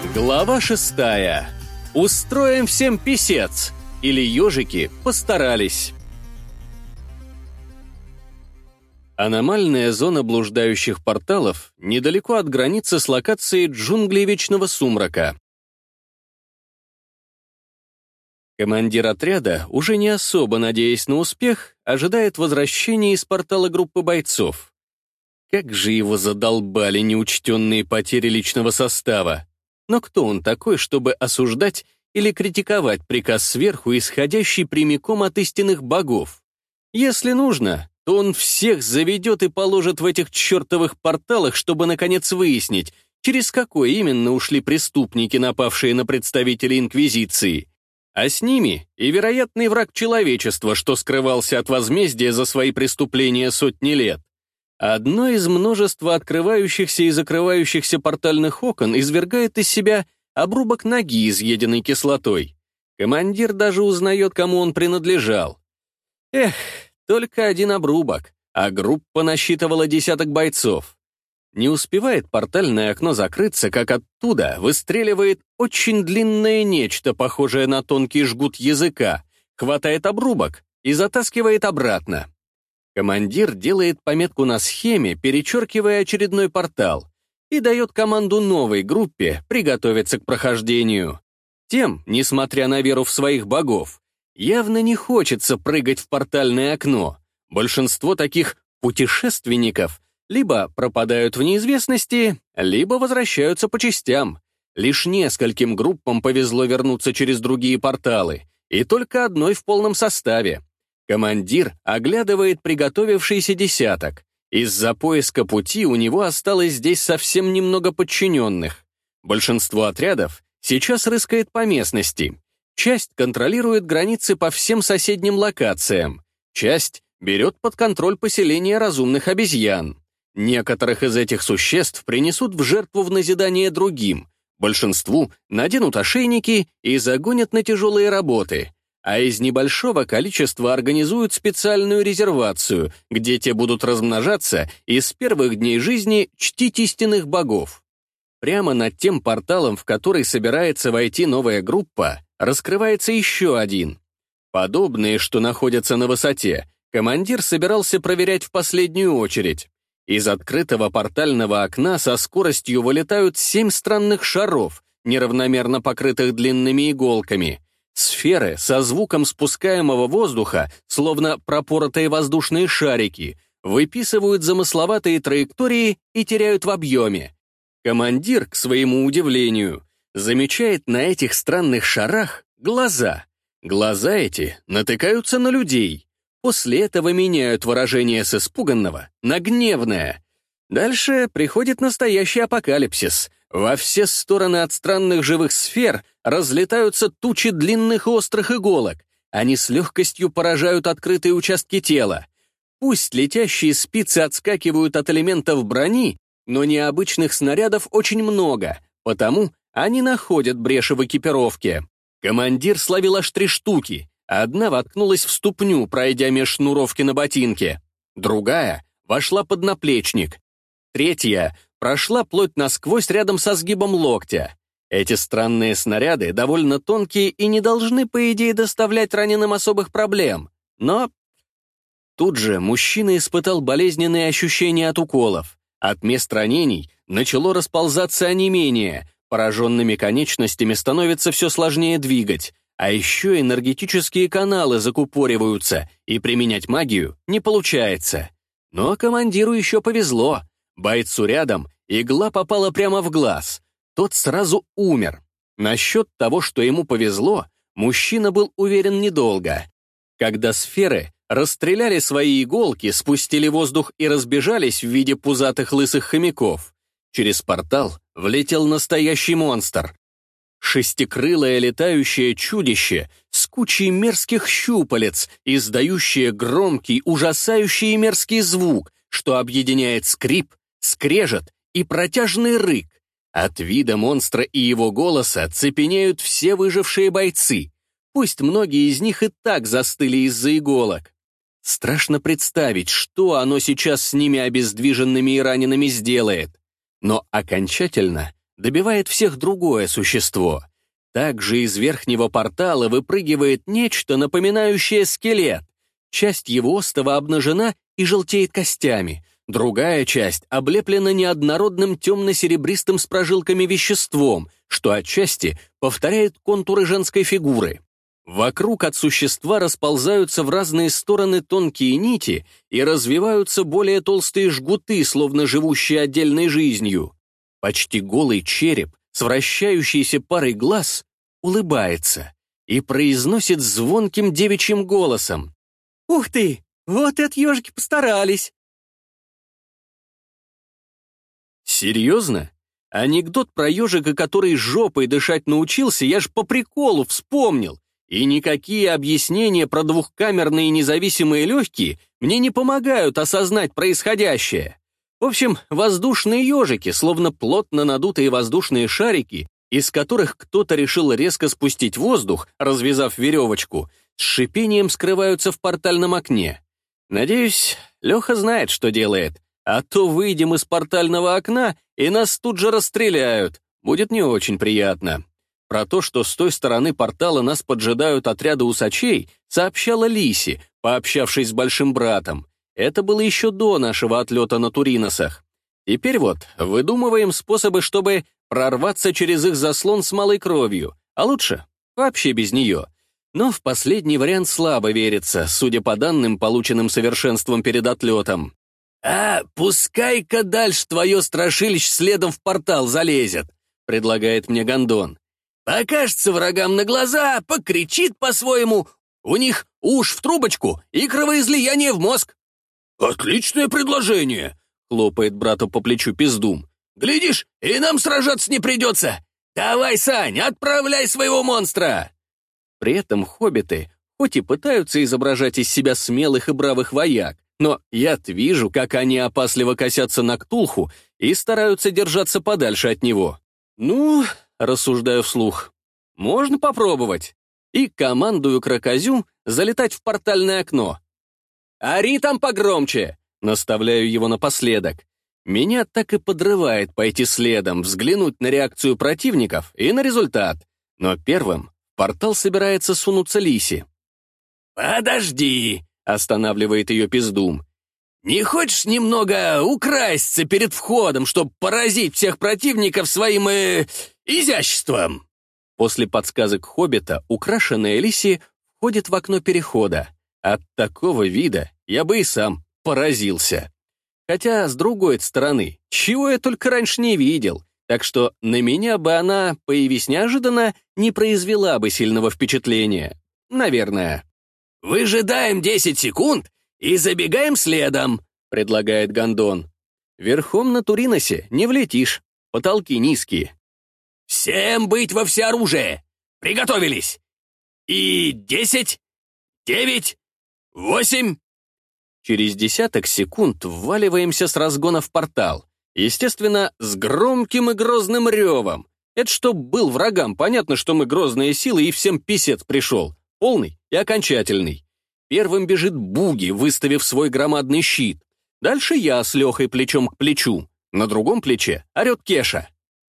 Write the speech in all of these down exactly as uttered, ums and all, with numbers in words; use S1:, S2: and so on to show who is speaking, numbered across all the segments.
S1: Глава шестая. Устроим всем писец. Или ежики постарались. Аномальная зона блуждающих порталов недалеко от границы с локацией джунглей Вечного Сумрака. Командир отряда, уже не особо надеясь на успех, ожидает возвращения из портала группы бойцов. Как же его задолбали неучтенные потери личного состава. Но кто он такой, чтобы осуждать или критиковать приказ сверху, исходящий прямиком от истинных богов? Если нужно, то он всех заведет и положит в этих чертовых порталах, чтобы наконец выяснить, через какой именно ушли преступники, напавшие на представителей Инквизиции. А с ними и вероятный враг человечества, что скрывался от возмездия за свои преступления сотни лет. Одно из множества открывающихся и закрывающихся портальных окон извергает из себя обрубок ноги, изъеденный кислотой. Командир даже узнает, кому он принадлежал. Эх, только один обрубок, а группа насчитывала десяток бойцов. Не успевает портальное окно закрыться, как оттуда выстреливает очень длинное нечто, похожее на тонкий жгут языка, хватает обрубок и затаскивает обратно. Командир делает пометку на схеме, перечеркивая очередной портал, и дает команду новой группе приготовиться к прохождению. Тем, несмотря на веру в своих богов, явно не хочется прыгать в портальное окно. Большинство таких путешественников либо пропадают в неизвестности, либо возвращаются по частям. Лишь нескольким группам повезло вернуться через другие порталы, и только одной в полном составе. Командир оглядывает приготовившийся десяток. Из-за поиска пути у него осталось здесь совсем немного подчиненных. Большинство отрядов сейчас рыскает по местности. Часть контролирует границы по всем соседним локациям. Часть берет под контроль поселение разумных обезьян. Некоторых из этих существ принесут в жертву в назидание другим. Большинству наденут ошейники и загонят на тяжелые работы. А из небольшого количества организуют специальную резервацию, где те будут размножаться и с первых дней жизни чтить истинных богов. Прямо над тем порталом, в который собирается войти новая группа, раскрывается еще один. Подобные, что находятся на высоте, командир собирался проверять в последнюю очередь. Из открытого портального окна со скоростью вылетают семь странных шаров, неравномерно покрытых длинными иголками. Сферы со звуком спускаемого воздуха, словно пропоротые воздушные шарики, выписывают замысловатые траектории и теряют в объеме. Командир, к своему удивлению, замечает на этих странных шарах глаза. Глаза эти натыкаются на людей. После этого меняют выражение с испуганного на гневное. Дальше приходит настоящий апокалипсис. Во все стороны от странных живых сфер разлетаются тучи длинных острых иголок. Они с легкостью поражают открытые участки тела. Пусть летящие спицы отскакивают от элементов брони, но необычных снарядов очень много, потому они находят бреши в экипировке. Командир словил аж три штуки. Одна воткнулась в ступню, пройдя меж шнуровки на ботинке. Другая вошла под наплечник. Третья прошла плоть насквозь рядом со сгибом локтя. Эти странные снаряды довольно тонкие и не должны, по идее, доставлять раненым особых проблем. Но тут же мужчина испытал болезненные ощущения от уколов. От мест ранений начало расползаться онемение, пораженными конечностями становится все сложнее двигать, а еще энергетические каналы закупориваются, и применять магию не получается. Но командиру еще повезло. Бойцу рядом игла попала прямо в глаз. Тот сразу умер. Насчет того, что ему повезло, мужчина был уверен недолго. Когда сферы расстреляли свои иголки, спустили воздух и разбежались в виде пузатых лысых хомяков, через портал влетел настоящий монстр. Шестикрылое летающее чудище с кучей мерзких щупалец, издающее громкий, ужасающий и мерзкий звук, что объединяет скрип, скрежет и протяжный рык. От вида монстра и его голоса цепенеют все выжившие бойцы. Пусть многие из них и так застыли из-за иголок. Страшно представить, что оно сейчас с ними обездвиженными и ранеными сделает. Но окончательно добивает всех другое существо. Также из верхнего портала выпрыгивает нечто, напоминающее скелет. Часть его остова обнажена и желтеет костями. Другая часть облеплена неоднородным темно-серебристым с прожилками веществом, что отчасти повторяет контуры женской фигуры. Вокруг от существа расползаются в разные стороны тонкие нити и развиваются более толстые жгуты, словно живущие отдельной жизнью. Почти голый череп с вращающейся парой глаз улыбается и произносит звонким девичьим голосом: «Ух ты! Вот это ежики постарались!» Серьезно? Анекдот про ежика, который жопой дышать научился, я ж по приколу вспомнил. И никакие объяснения про двухкамерные независимые легкие мне не помогают осознать происходящее. В общем, воздушные ежики, словно плотно надутые воздушные шарики, из которых кто-то решил резко спустить воздух, развязав веревочку, с шипением скрываются в портальном окне. Надеюсь, Леха знает, что делает, а то выйдем из портального окна, и нас тут же расстреляют. Будет не очень приятно. Про то, что с той стороны портала нас поджидают отряды усачей, сообщала Лиси, пообщавшись с большим братом. Это было еще до нашего отлета на Туриносах. Теперь вот выдумываем способы, чтобы прорваться через их заслон с малой кровью, а лучше вообще без нее. Но в последний вариант слабо верится, судя по данным, полученным совершенством перед отлетом. «А, пускай-ка дальше твое страшилище следом в портал залезет», предлагает мне Гондон. «Покажется врагам на глаза, покричит по-своему. У них уж в трубочку и кровоизлияние в мозг». «Отличное предложение», — хлопает брату по плечу Пиздум. «Глядишь, и нам сражаться не придется. Давай, Сань, отправляй своего монстра». При этом хоббиты хоть и пытаются изображать из себя смелых и бравых вояк, но я-то вижу, как они опасливо косятся на Ктулху и стараются держаться подальше от него. «Ну, — рассуждаю вслух, — можно попробовать». И командую Крокозю залетать в портальное окно. «Ори там погромче!» — наставляю его напоследок. Меня так и подрывает пойти следом, взглянуть на реакцию противников и на результат. Но первым в портал собирается сунуться Лиси. «Подожди!» — останавливает ее Пиздум. «Не хочешь немного украсться перед входом, чтобы поразить всех противников своим э, изяществом?» После подсказок хоббита украшенная Лиси входит в окно перехода. От такого вида я бы и сам поразился. Хотя, с другой стороны, чего я только раньше не видел, так что на меня бы она, появись неожиданно, не произвела бы сильного впечатления. Наверное. «Выжидаем десять секунд и забегаем следом», — предлагает Гондон. «Верхом на Туриносе не влетишь, потолки низкие». «Всем быть во всеоружие! Приготовились! И десять, девять, восемь...» Через десяток секунд вваливаемся с разгона в портал. Естественно, с громким и грозным ревом. Это чтоб был врагам, понятно, что мы грозные силы и всем писец пришел. Полный и окончательный. Первым бежит Буги, выставив свой громадный щит. Дальше я с Лехой плечом к плечу. На другом плече орет Кеша.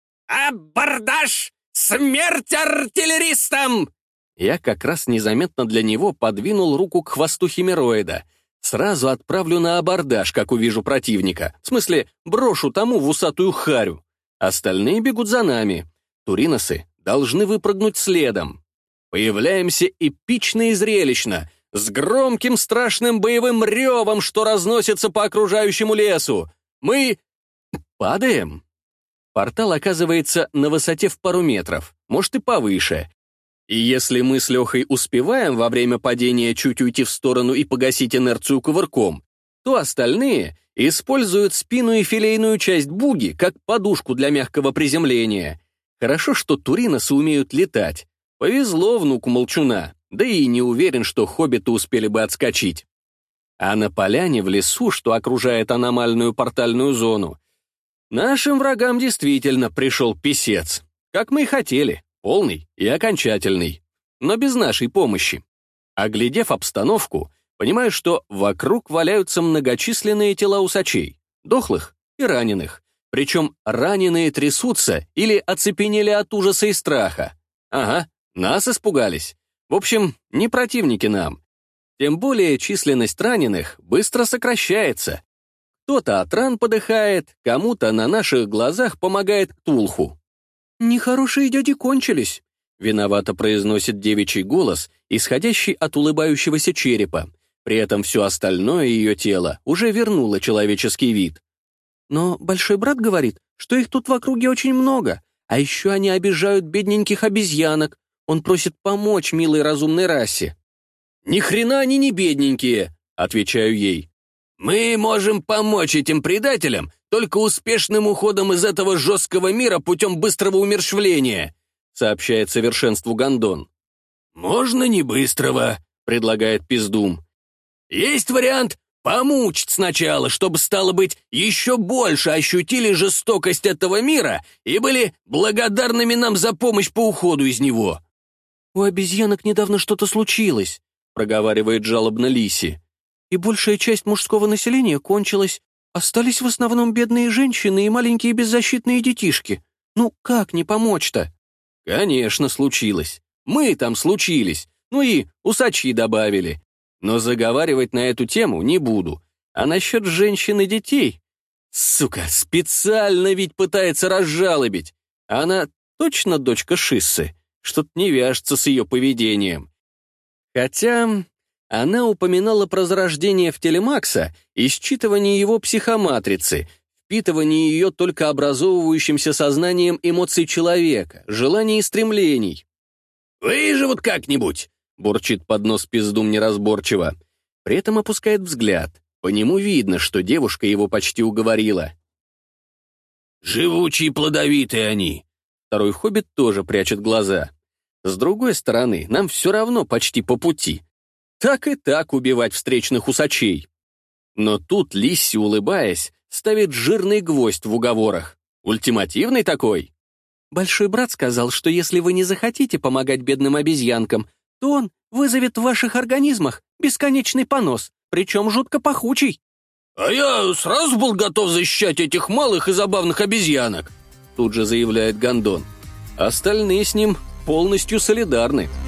S1: «Абордаж! Смерть артиллеристам!» Я как раз незаметно для него подвинул руку к хвосту химероида. Сразу отправлю на абордаж, как увижу противника. В смысле, брошу тому в усатую харю. Остальные бегут за нами. Туриносы должны выпрыгнуть следом. Появляемся эпично и зрелищно, с громким страшным боевым ревом, что разносится по окружающему лесу. Мы падаем. Портал оказывается на высоте в пару метров, может и повыше. И если мы с Лехой успеваем во время падения чуть уйти в сторону и погасить инерцию кувырком, то остальные используют спину и филейную часть Буги как подушку для мягкого приземления. Хорошо, что туриносы умеют летать. Повезло внуку Молчуна, да и не уверен, что хоббиты успели бы отскочить. А на поляне в лесу, что окружает аномальную портальную зону, нашим врагам действительно пришел писец, как мы и хотели. Полный и окончательный, но без нашей помощи. Оглядев обстановку, понимаю, что вокруг валяются многочисленные тела усачей, дохлых и раненых, Причем раненые трясутся или оцепенели от ужаса и страха. Ага, нас испугались. В общем, не противники нам. Тем более численность раненых быстро сокращается. Кто-то от ран подыхает, кому-то на наших глазах помогает Ктулху. «Нехорошие дяди кончились», — виновато произносит девичий голос, исходящий от улыбающегося черепа. При этом все остальное ее тело уже вернуло человеческий вид. «Но большой брат говорит, что их тут в округе очень много, а еще они обижают бедненьких обезьянок. Он просит помочь милой разумной расе». «Ни хрена они не бедненькие», — отвечаю ей. «Мы можем помочь этим предателям только успешным уходом из этого жесткого мира путем быстрого умерщвления», сообщает совершенству Гондон. «Можно не быстрого», — предлагает Пиздум. «Есть вариант помучить сначала, чтобы, стало быть, еще больше ощутили жестокость этого мира и были благодарными нам за помощь по уходу из него». «У обезьянок недавно что-то случилось», — проговаривает жалобно Лиси. «И большая часть мужского населения кончилась. Остались в основном бедные женщины и маленькие беззащитные детишки. Ну, как не помочь-то?» «Конечно, случилось. Мы там случились. Ну и усачи добавили. Но заговаривать на эту тему не буду. А насчет женщин и детей? Сука, специально ведь пытается разжалобить. Она точно дочка Шиссы? Что-то не вяжется с ее поведением. Хотя она упоминала про зарождение в теле Макса и считывание его психоматрицы, впитывание ее только образовывающимся сознанием эмоций человека, желаний и стремлений. «Выживут как-нибудь!» — бурчит под нос Пиздум неразборчиво. При этом опускает взгляд. По нему видно, что девушка его почти уговорила. «Живучие и плодовитые они!» Второй хоббит тоже прячет глаза. С другой стороны, нам все равно почти по пути. Так и так убивать встречных усачей. Но тут Лисси, улыбаясь, ставит жирный гвоздь в уговорах. Ультимативный такой. «Большой брат сказал, что если вы не захотите помогать бедным обезьянкам, то он вызовет в ваших организмах бесконечный понос, причем жутко пахучий». «А я сразу был готов защищать этих малых и забавных обезьянок», тут же заявляет Гондон. Остальные с ним полностью солидарны.